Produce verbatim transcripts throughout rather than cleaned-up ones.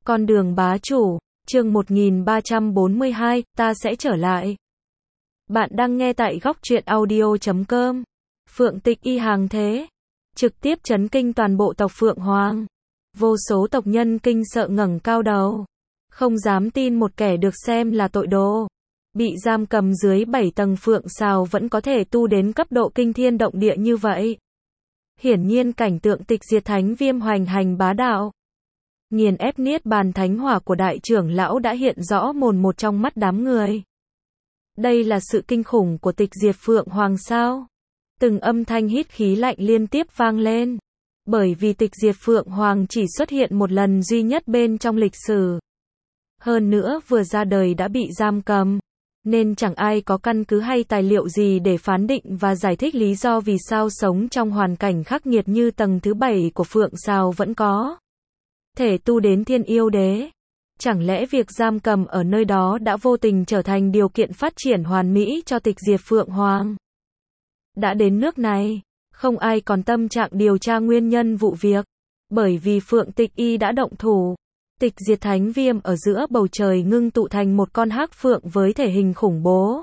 Con đường bá chủ, chương một nghìn ba trăm bốn mươi hai, ta sẽ trở lại. Bạn đang nghe tại góc truyện audio chấm com. Phượng Tịch Y hàng thế, trực tiếp chấn kinh toàn bộ tộc Phượng Hoàng. Vô số tộc nhân kinh sợ ngẩng cao đầu, không dám tin một kẻ được xem là tội đồ, bị giam cầm dưới bảy tầng phượng sào vẫn có thể tu đến cấp độ kinh thiên động địa như vậy. Hiển nhiên cảnh tượng tịch diệt thánh viêm hoành hành bá đạo, nghiền ép niết bàn thánh hỏa của đại trưởng lão đã hiện rõ mồn một trong mắt đám người. Đây là sự kinh khủng của tịch diệt Phượng Hoàng sao? Từng âm thanh hít khí lạnh liên tiếp vang lên. Bởi vì tịch diệt Phượng Hoàng chỉ xuất hiện một lần duy nhất bên trong lịch sử. Hơn nữa vừa ra đời đã bị giam cầm, nên chẳng ai có căn cứ hay tài liệu gì để phán định và giải thích lý do vì sao sống trong hoàn cảnh khắc nghiệt như tầng thứ bảy của Phượng Sào vẫn có thể tu đến thiên yêu đế. Chẳng lẽ việc giam cầm ở nơi đó đã vô tình trở thành điều kiện phát triển hoàn mỹ cho tịch diệt Phượng Hoàng? Đã đến nước này, không ai còn tâm trạng điều tra nguyên nhân vụ việc, bởi vì Phượng Tịch Y đã động thủ. Tịch diệt thánh viêm ở giữa bầu trời ngưng tụ thành một con hắc phượng với thể hình khủng bố,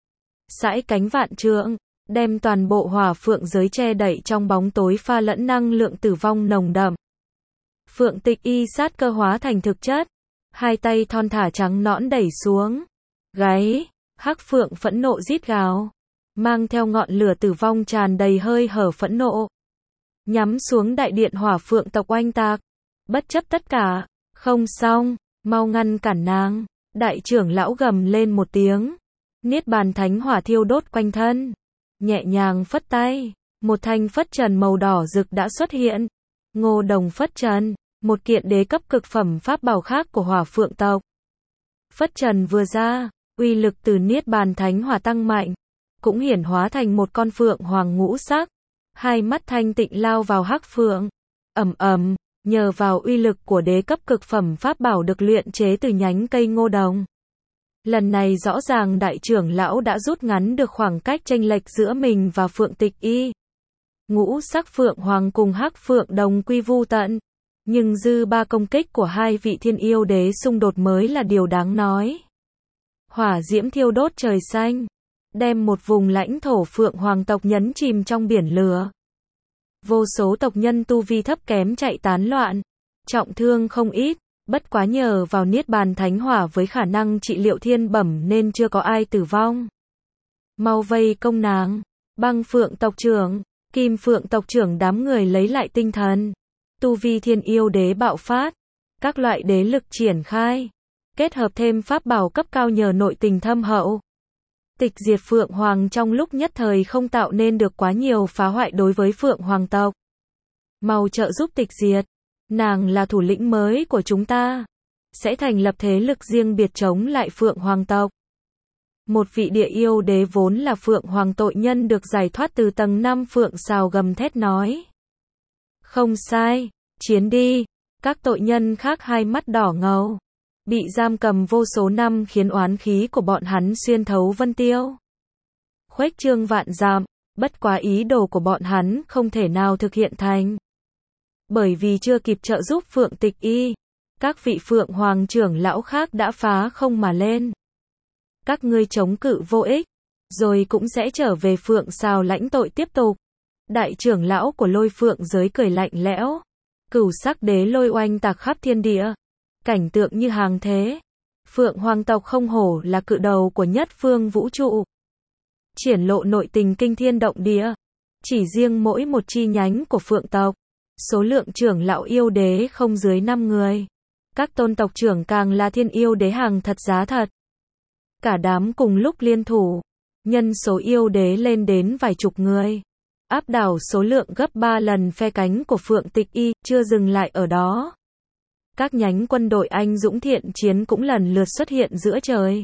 sải cánh vạn trượng, đem toàn bộ hỏa phượng giới che đậy trong bóng tối pha lẫn năng lượng tử vong nồng đậm. Phượng Tịch Y sát cơ hóa thành thực chất, hai tay thon thả trắng nõn đẩy xuống, gáy, hắc phượng phẫn nộ rít gào, mang theo ngọn lửa tử vong tràn đầy hơi hở phẫn nộ, nhắm xuống đại điện hỏa phượng tộc oanh tạc. Bất chấp tất cả, không xong, mau ngăn cản nàng. Đại trưởng lão gầm lên một tiếng, niết bàn thánh hỏa thiêu đốt quanh thân, nhẹ nhàng phất tay, một thanh phất trần màu đỏ rực đã xuất hiện. Ngô Đồng phất trần, một kiện đế cấp cực phẩm pháp bảo khác của hỏa phượng tộc. Phất trần vừa ra, uy lực từ niết bàn thánh hỏa tăng mạnh, cũng hiển hóa thành một con phượng hoàng ngũ sắc, hai mắt thanh tịnh lao vào hắc phượng. Ầm ầm, nhờ vào uy lực của đế cấp cực phẩm pháp bảo được luyện chế từ nhánh cây ngô đồng. Lần này rõ ràng đại trưởng lão đã rút ngắn được khoảng cách chênh lệch giữa mình và Phượng Tịch Y. Ngũ sắc phượng hoàng cùng hắc phượng đồng quy vu tận, nhưng dư ba công kích của hai vị thiên yêu đế xung đột mới là điều đáng nói. Hỏa diễm thiêu đốt trời xanh, đem một vùng lãnh thổ phượng hoàng tộc nhấn chìm trong biển lửa. Vô số tộc nhân tu vi thấp kém chạy tán loạn, trọng thương không ít, bất quá nhờ vào niết bàn thánh hỏa với khả năng trị liệu thiên bẩm nên chưa có ai tử vong. Mau vây công nàng. Băng phượng tộc trưởng, kim phượng tộc trưởng đám người lấy lại tinh thần. Tu vi thiên yêu đế bạo phát, các loại đế lực triển khai, kết hợp thêm pháp bảo cấp cao nhờ nội tình thâm hậu. Tịch diệt Phượng Hoàng trong lúc nhất thời không tạo nên được quá nhiều phá hoại đối với Phượng Hoàng tộc. Mau trợ giúp tịch diệt, nàng là thủ lĩnh mới của chúng ta, sẽ thành lập thế lực riêng biệt chống lại Phượng Hoàng tộc. Một vị địa yêu đế vốn là Phượng Hoàng tội nhân được giải thoát từ tầng năm Phượng Sào gầm thét nói. Không sai, chiến đi. Các tội nhân khác hai mắt đỏ ngầu, bị giam cầm vô số năm khiến oán khí của bọn hắn xuyên thấu vân tiêu, khuếch trương vạn dặm. Bất quá ý đồ của bọn hắn không thể nào thực hiện thành, bởi vì chưa kịp trợ giúp Phượng Tịch Y, các vị Phượng Hoàng trưởng lão khác đã phá không mà lên. Các ngươi chống cự vô ích, rồi cũng sẽ trở về Phượng Sào lãnh tội tiếp tục. Đại trưởng lão của Lôi Phượng giới cười lạnh lẽo, cửu sắc đế lôi oanh tạc khắp thiên địa, cảnh tượng như hàng thế. Phượng Hoàng tộc không hổ là cự đầu của nhất phương vũ trụ, triển lộ nội tình kinh thiên động địa. Chỉ riêng mỗi một chi nhánh của Phượng tộc, số lượng trưởng lão yêu đế không dưới năm người. Các tôn tộc trưởng càng là thiên yêu đế hàng thật giá thật. Cả đám cùng lúc liên thủ, nhân số yêu đế lên đến vài chục người, áp đảo số lượng gấp ba lần phe cánh của Phượng Tịch Y. Chưa dừng lại ở đó, các nhánh quân đội anh dũng thiện chiến cũng lần lượt xuất hiện giữa trời.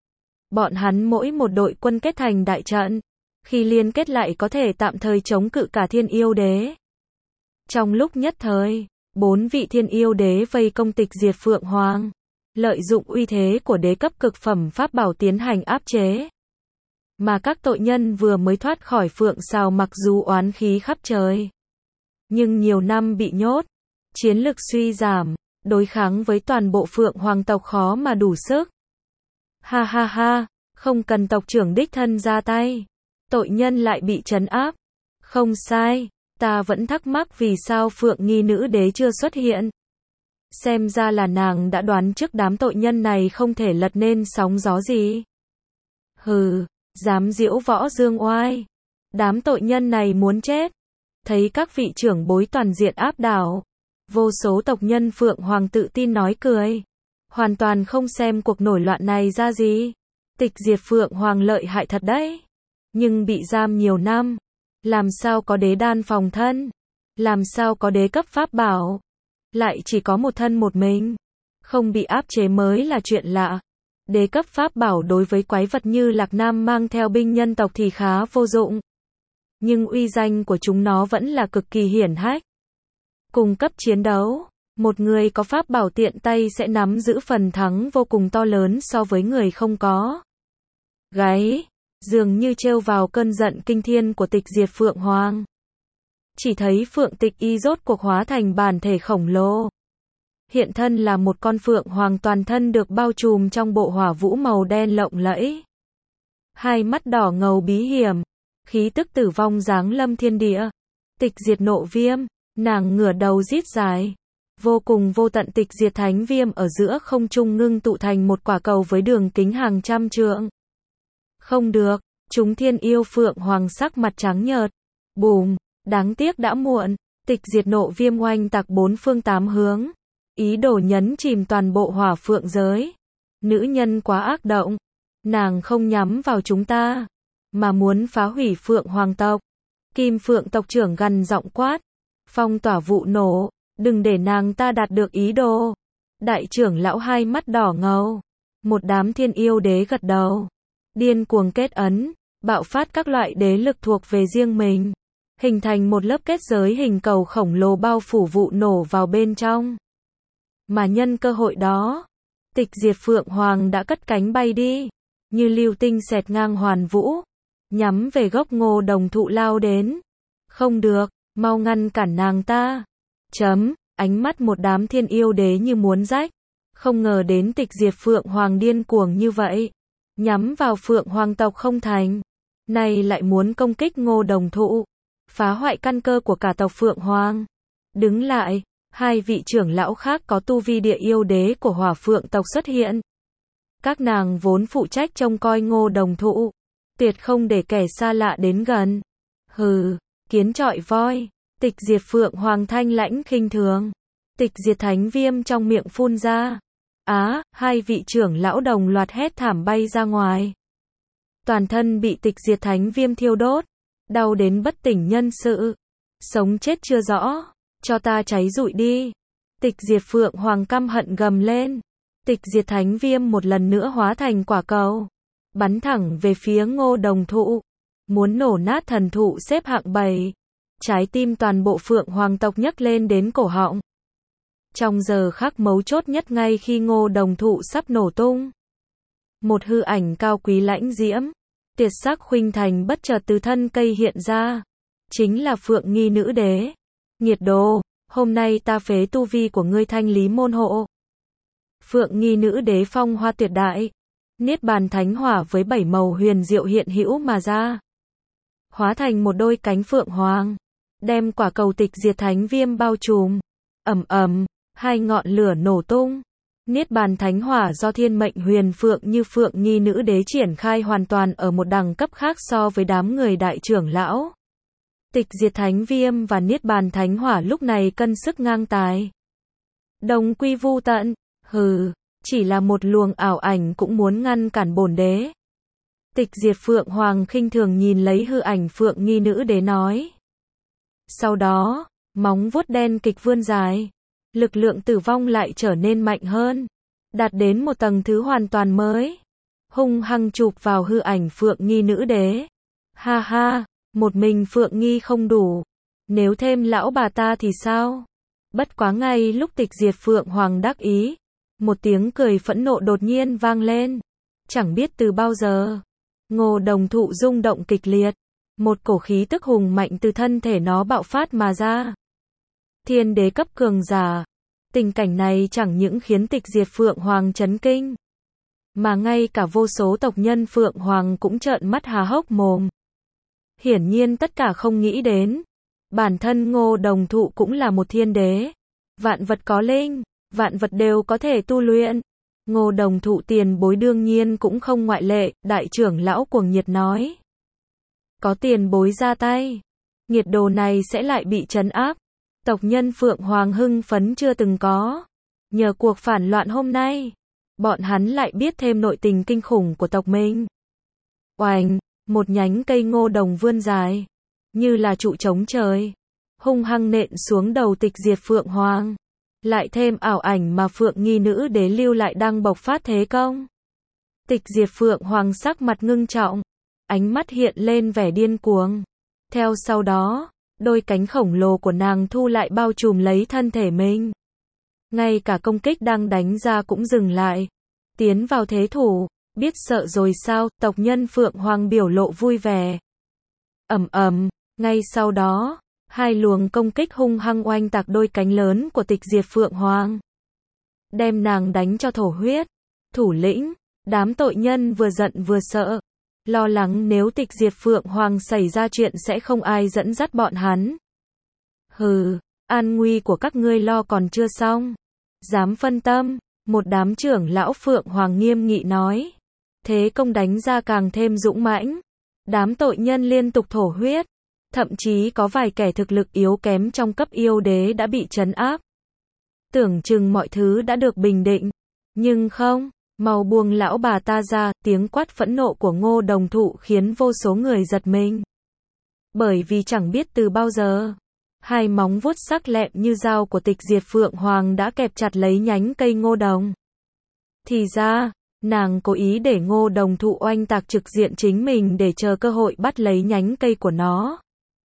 Bọn hắn mỗi một đội quân kết thành đại trận, khi liên kết lại có thể tạm thời chống cự cả thiên yêu đế. Trong lúc nhất thời, bốn vị thiên yêu đế vây công tịch diệt Phượng Hoàng, lợi dụng uy thế của đế cấp cực phẩm pháp bảo tiến hành áp chế. Mà các tội nhân vừa mới thoát khỏi Phượng Sào mặc dù oán khí khắp trời, nhưng nhiều năm bị nhốt, chiến lực suy giảm, đối kháng với toàn bộ Phượng Hoàng tộc khó mà đủ sức. Ha ha ha, không cần tộc trưởng đích thân ra tay. Tội nhân lại bị trấn áp. Không sai, ta vẫn thắc mắc vì sao Phượng Nghi nữ đế chưa xuất hiện. Xem ra là nàng đã đoán trước đám tội nhân này không thể lật nên sóng gió gì. Hừ, dám diễu võ dương oai. Đám tội nhân này muốn chết. Thấy các vị trưởng bối toàn diện áp đảo. Vô số tộc nhân Phượng Hoàng tự tin nói cười. Hoàn toàn không xem cuộc nổi loạn này ra gì. Tịch diệt Phượng Hoàng lợi hại thật đấy. Nhưng bị giam nhiều năm. Làm sao có đế đan phòng thân? Làm sao có đế cấp pháp bảo? Lại chỉ có một thân một mình. Không bị áp chế mới là chuyện lạ. Đế cấp pháp bảo đối với quái vật như Lạc Nam mang theo binh nhân tộc thì khá vô dụng. Nhưng uy danh của chúng nó vẫn là cực kỳ hiển hách. Cùng cấp chiến đấu, một người có pháp bảo tiện tay sẽ nắm giữ phần thắng vô cùng to lớn so với người không có. Gáy, dường như trêu vào cơn giận kinh thiên của tịch diệt Phượng Hoàng. Chỉ thấy Phượng Tịch Y rốt cuộc hóa thành bản thể khổng lồ. Hiện thân là một con Phượng Hoàng toàn thân được bao trùm trong bộ hỏa vũ màu đen lộng lẫy. Hai mắt đỏ ngầu bí hiểm, khí tức tử vong giáng lâm thiên địa. Tịch diệt nộ viêm, nàng ngửa đầu rít dài. Vô cùng vô tận tịch diệt thánh viêm ở giữa không trung ngưng tụ thành một quả cầu với đường kính hàng trăm trượng. Không được, chúng thiên yêu Phượng Hoàng sắc mặt trắng nhợt. Bùm, đáng tiếc đã muộn, tịch diệt nộ viêm oanh tạc bốn phương tám hướng. Ý đồ nhấn chìm toàn bộ hỏa phượng giới. Nữ nhân quá ác động. Nàng không nhắm vào chúng ta, mà muốn phá hủy Phượng Hoàng tộc. Kim Phượng tộc trưởng gằn giọng quát. Phong tỏa vụ nổ, đừng để nàng ta đạt được ý đồ. Đại trưởng lão hai mắt đỏ ngầu. Một đám thiên yêu đế gật đầu. Điên cuồng kết ấn, bạo phát các loại đế lực thuộc về riêng mình. Hình thành một lớp kết giới hình cầu khổng lồ bao phủ vụ nổ vào bên trong. Mà nhân cơ hội đó, tịch diệt Phượng Hoàng đã cất cánh bay đi. Như lưu tinh xẹt ngang hoàn vũ. Nhắm về gốc ngô đồng thụ lao đến. Không được, mau ngăn cản nàng ta. Chấm, ánh mắt một đám thiên yêu đế như muốn rách. Không ngờ đến tịch diệt Phượng Hoàng điên cuồng như vậy. Nhắm vào Phượng Hoàng tộc không thành. Này lại muốn công kích ngô đồng thụ. Phá hoại căn cơ của cả tộc Phượng Hoàng. Đứng lại, hai vị trưởng lão khác có tu vi địa yêu đế của Hỏa Phượng tộc xuất hiện. Các nàng vốn phụ trách trông coi ngô đồng thụ. Tuyệt không để kẻ xa lạ đến gần. Hừ, kiến trọi voi. Tịch diệt Phượng Hoàng thanh lãnh khinh thường. Tịch diệt thánh viêm trong miệng phun ra. Á, hai vị trưởng lão đồng loạt hét thảm bay ra ngoài. Toàn thân bị tịch diệt thánh viêm thiêu đốt. Đau đến bất tỉnh nhân sự. Sống chết chưa rõ. Cho ta cháy rụi đi. Tịch diệt Phượng Hoàng căm hận gầm lên. Tịch diệt thánh viêm một lần nữa hóa thành quả cầu. Bắn thẳng về phía ngô đồng thụ. Muốn nổ nát thần thụ xếp hạng bảy. Trái tim toàn bộ Phượng Hoàng tộc nhấc lên đến cổ họng. Trong giờ khắc mấu chốt nhất ngay khi ngô đồng thụ sắp nổ tung. Một hư ảnh cao quý lãnh diễm. Tuyệt sắc khuynh thành bất chợt từ thân cây hiện ra. Chính là Phượng Nghi nữ đế. Nhiệt đồ, hôm nay ta phế tu vi của ngươi thanh lý môn hộ. Phượng Nghi nữ đế phong hoa tuyệt đại. Niết bàn thánh hỏa với bảy màu huyền diệu hiện hữu mà ra. Hóa thành một đôi cánh Phượng Hoàng. Đem quả cầu tịch diệt thánh viêm bao trùm. Ầm ầm, hai ngọn lửa nổ tung. Niết bàn thánh hỏa do thiên mệnh huyền phượng như Phượng Nghi nữ đế triển khai hoàn toàn ở một đẳng cấp khác so với đám người đại trưởng lão. Tịch diệt thánh viêm và niết bàn thánh hỏa lúc này cân sức ngang tài. Đồng quy vu tận, hừ, chỉ là một luồng ảo ảnh cũng muốn ngăn cản bổn đế. Tịch diệt Phượng Hoàng khinh thường nhìn lấy hư ảnh Phượng Nghi nữ đế nói. Sau đó, móng vuốt đen kịch vươn dài. Lực lượng tử vong lại trở nên mạnh hơn. Đạt đến một tầng thứ hoàn toàn mới. Hung hăng chụp vào hư ảnh Phượng Nghi nữ đế. Ha ha, một mình Phượng Nghi không đủ. Nếu thêm lão bà ta thì sao? Bất quá ngay lúc tịch diệt Phượng Hoàng đắc ý. Một tiếng cười phẫn nộ đột nhiên vang lên. Chẳng biết từ bao giờ. Ngô đồng thụ rung động kịch liệt. Một cổ khí tức hùng mạnh từ thân thể nó bạo phát mà ra. Thiên đế cấp cường giả. Tình cảnh này chẳng những khiến tịch diệt Phượng Hoàng chấn kinh, mà ngay cả vô số tộc nhân Phượng Hoàng cũng trợn mắt há hốc mồm. Hiển nhiên tất cả không nghĩ đến, bản thân Ngô Đồng Thụ cũng là một thiên đế. Vạn vật có linh, vạn vật đều có thể tu luyện. Ngô Đồng Thụ tiền bối đương nhiên cũng không ngoại lệ, đại trưởng lão cuồng nhiệt nói. Có tiền bối ra tay, nhiệt đồ này sẽ lại bị trấn áp. Tộc nhân Phượng Hoàng hưng phấn chưa từng có. Nhờ cuộc phản loạn hôm nay, bọn hắn lại biết thêm nội tình kinh khủng của tộc mình. Oành, một nhánh cây ngô đồng vươn dài, như là trụ chống trời, hung hăng nện xuống đầu tịch diệt Phượng Hoàng. Lại thêm ảo ảnh mà Phượng Nghi nữ đế lưu lại đang bộc phát thế công. Tịch diệt Phượng Hoàng sắc mặt ngưng trọng, ánh mắt hiện lên vẻ điên cuồng. Theo sau đó, đôi cánh khổng lồ của nàng thu lại bao trùm lấy thân thể mình. Ngay cả công kích đang đánh ra cũng dừng lại. Tiến vào thế thủ, biết sợ rồi sao, tộc nhân Phượng Hoàng biểu lộ vui vẻ. Ầm ầm, ngay sau đó, hai luồng công kích hung hăng oanh tạc đôi cánh lớn của tịch diệt Phượng Hoàng. Đem nàng đánh cho thổ huyết. Thủ lĩnh, đám tội nhân vừa giận vừa sợ. Lo lắng nếu tịch diệt Phượng Hoàng xảy ra chuyện sẽ không ai dẫn dắt bọn hắn. Hừ, an nguy của các ngươi lo còn chưa xong. Dám phân tâm, một đám trưởng lão Phượng Hoàng nghiêm nghị nói. Thế công đánh ra càng thêm dũng mãnh. Đám tội nhân liên tục thổ huyết. Thậm chí có vài kẻ thực lực yếu kém trong cấp yêu đế đã bị trấn áp. Tưởng chừng mọi thứ đã được bình định. Nhưng không, mau buông lão bà ta ra, tiếng quát phẫn nộ của Ngô Đồng Thụ khiến vô số người giật mình. Bởi vì chẳng biết từ bao giờ, hai móng vuốt sắc lẹm như dao của tịch diệt Phượng Hoàng đã kẹp chặt lấy nhánh cây ngô đồng. Thì ra, nàng cố ý để Ngô Đồng Thụ oanh tạc trực diện chính mình để chờ cơ hội bắt lấy nhánh cây của nó.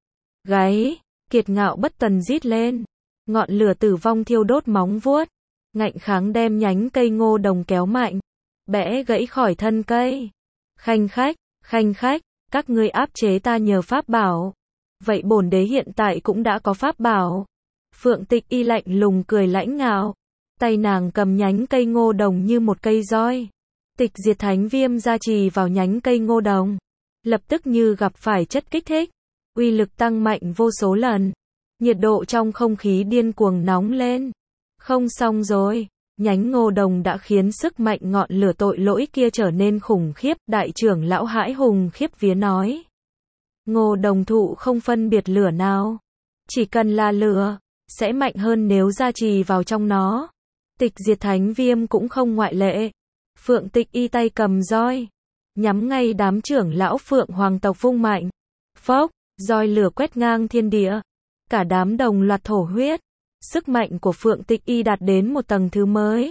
Gáy, kiệt ngạo bất tần rít lên. Ngọn lửa tử vong thiêu đốt móng vuốt. Ngạnh kháng đem nhánh cây ngô đồng kéo mạnh. Bẽ gãy khỏi thân cây. Khanh khách, khanh khách, các ngươi áp chế ta nhờ pháp bảo. Vậy bổn đế hiện tại cũng đã có pháp bảo. Phượng Tịch Y lạnh lùng cười lãnh ngạo. Tay nàng cầm nhánh cây ngô đồng như một cây roi. Tịch diệt thánh viêm gia trì vào nhánh cây ngô đồng. Lập tức như gặp phải chất kích thích. Uy lực tăng mạnh vô số lần. Nhiệt độ trong không khí điên cuồng nóng lên. Không xong rồi. Nhánh ngô đồng đã khiến sức mạnh ngọn lửa tội lỗi kia trở nên khủng khiếp. Đại trưởng lão hãi hùng khiếp vía nói. Ngô đồng thụ không phân biệt lửa nào. Chỉ cần là lửa, sẽ mạnh hơn nếu gia trì vào trong nó. Tịch diệt thánh viêm cũng không ngoại lệ. Phượng Tịch Y tay cầm roi. Nhắm ngay đám trưởng lão Phượng Hoàng tộc vung mạnh. Phốc, roi lửa quét ngang thiên địa. Cả đám đồng loạt thổ huyết. Sức mạnh của Phượng Tịch Y đạt đến một tầng thứ mới.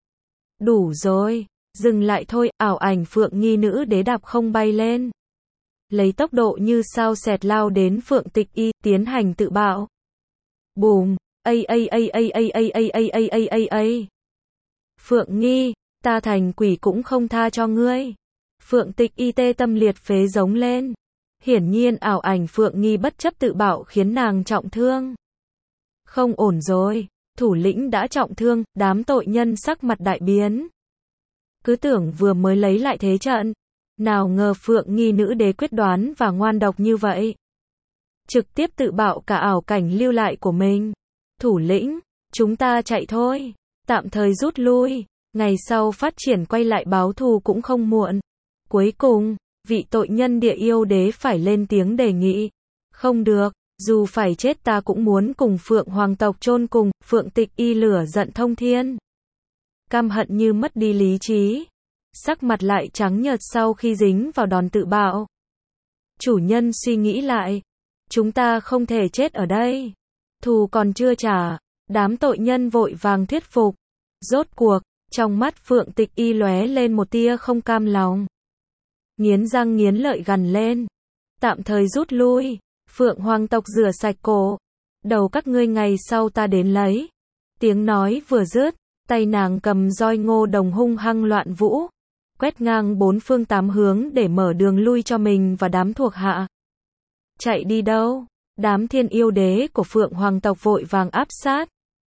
Đủ rồi, dừng lại thôi, ảo ảnh Phượng Nghi nữ đế đạp không bay lên. Lấy tốc độ như sao xẹt lao đến Phượng Tịch Y, tiến hành tự bạo. Bùm, ây ây ây ây ây ây ây ây ây ây ây ây. Phượng Nghi, ta thành quỷ cũng không tha cho ngươi. Phượng Tịch Y tê tâm liệt phế giống lên. Hiển nhiên ảo ảnh Phượng Nghi bất chấp tự bạo khiến nàng trọng thương. Không ổn rồi, thủ lĩnh đã trọng thương, đám tội nhân sắc mặt đại biến. Cứ tưởng vừa mới lấy lại thế trận, nào ngờ Phượng Nghi nữ đế quyết đoán và ngoan độc như vậy. Trực tiếp tự bạo cả ảo cảnh lưu lại của mình. Thủ lĩnh, chúng ta chạy thôi, tạm thời rút lui, ngày sau phát triển quay lại báo thù cũng không muộn. Cuối cùng, vị tội nhân địa yêu đế phải lên tiếng đề nghị. Không được, dù phải chết ta cũng muốn cùng Phượng Hoàng tộc chôn cùng. Phượng Tịch Y lửa giận thông thiên. Căm hận như mất đi lý trí. Sắc mặt lại trắng nhợt sau khi dính vào đòn tự bạo. Chủ nhân suy nghĩ lại. Chúng ta không thể chết ở đây. Thù còn chưa trả. Đám tội nhân vội vàng thuyết phục. Rốt cuộc, trong mắt Phượng Tịch Y lóe lên một tia không cam lòng. Nghiến răng nghiến lợi gằn lên. Tạm thời rút lui. Phượng Hoàng tộc rửa sạch cổ. Đầu các ngươi ngày sau ta đến lấy. Tiếng nói vừa dứt, tay nàng cầm roi ngô đồng hung hăng loạn vũ. Quét ngang bốn phương tám hướng để mở đường lui cho mình và đám thuộc hạ. Chạy đi đâu? Đám thiên yêu đế của Phượng Hoàng tộc vội vàng áp sát.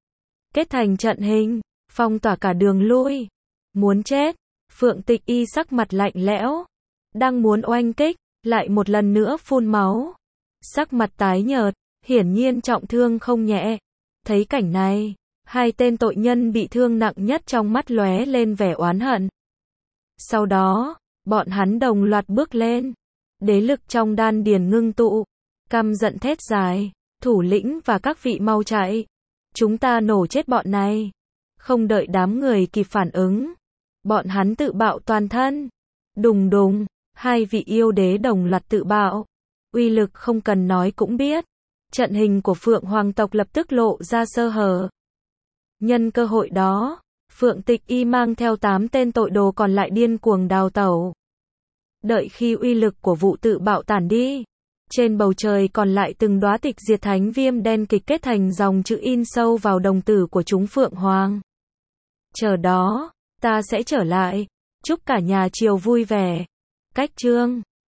kết thành trận hình, phong tỏa cả đường lui. Muốn chết, Phượng Tịch Y sắc mặt lạnh lẽo, đang muốn oanh kích, lại một lần nữa phun máu. Sắc mặt tái nhợt, hiển nhiên trọng thương không nhẹ. Thấy cảnh này, hai tên tội nhân bị thương nặng nhất trong mắt lóe lên vẻ oán hận. Sau đó, bọn hắn đồng loạt bước lên. Đế lực trong đan điền ngưng tụ, căm giận thét dài, thủ lĩnh và các vị mau chạy. Chúng ta nổ chết bọn này. Không đợi đám người kịp phản ứng, bọn hắn tự bạo toàn thân. Đùng đùng, hai vị yêu đế đồng loạt tự bạo. Uy lực không cần nói cũng biết. Trận hình của Phượng Hoàng tộc lập tức lộ ra sơ hở. Nhân cơ hội đó, Phượng Tịch Y mang theo tám tên tội đồ còn lại điên cuồng đào tẩu. Đợi khi uy lực của vụ tự bạo tản đi, trên bầu trời còn lại từng đóa tịch diệt thánh viêm đen kịch kết thành dòng chữ in sâu vào đồng tử của chúng Phượng Hoàng. Chờ đó, ta sẽ trở lại. Chúc cả nhà Triều vui vẻ. Cách chương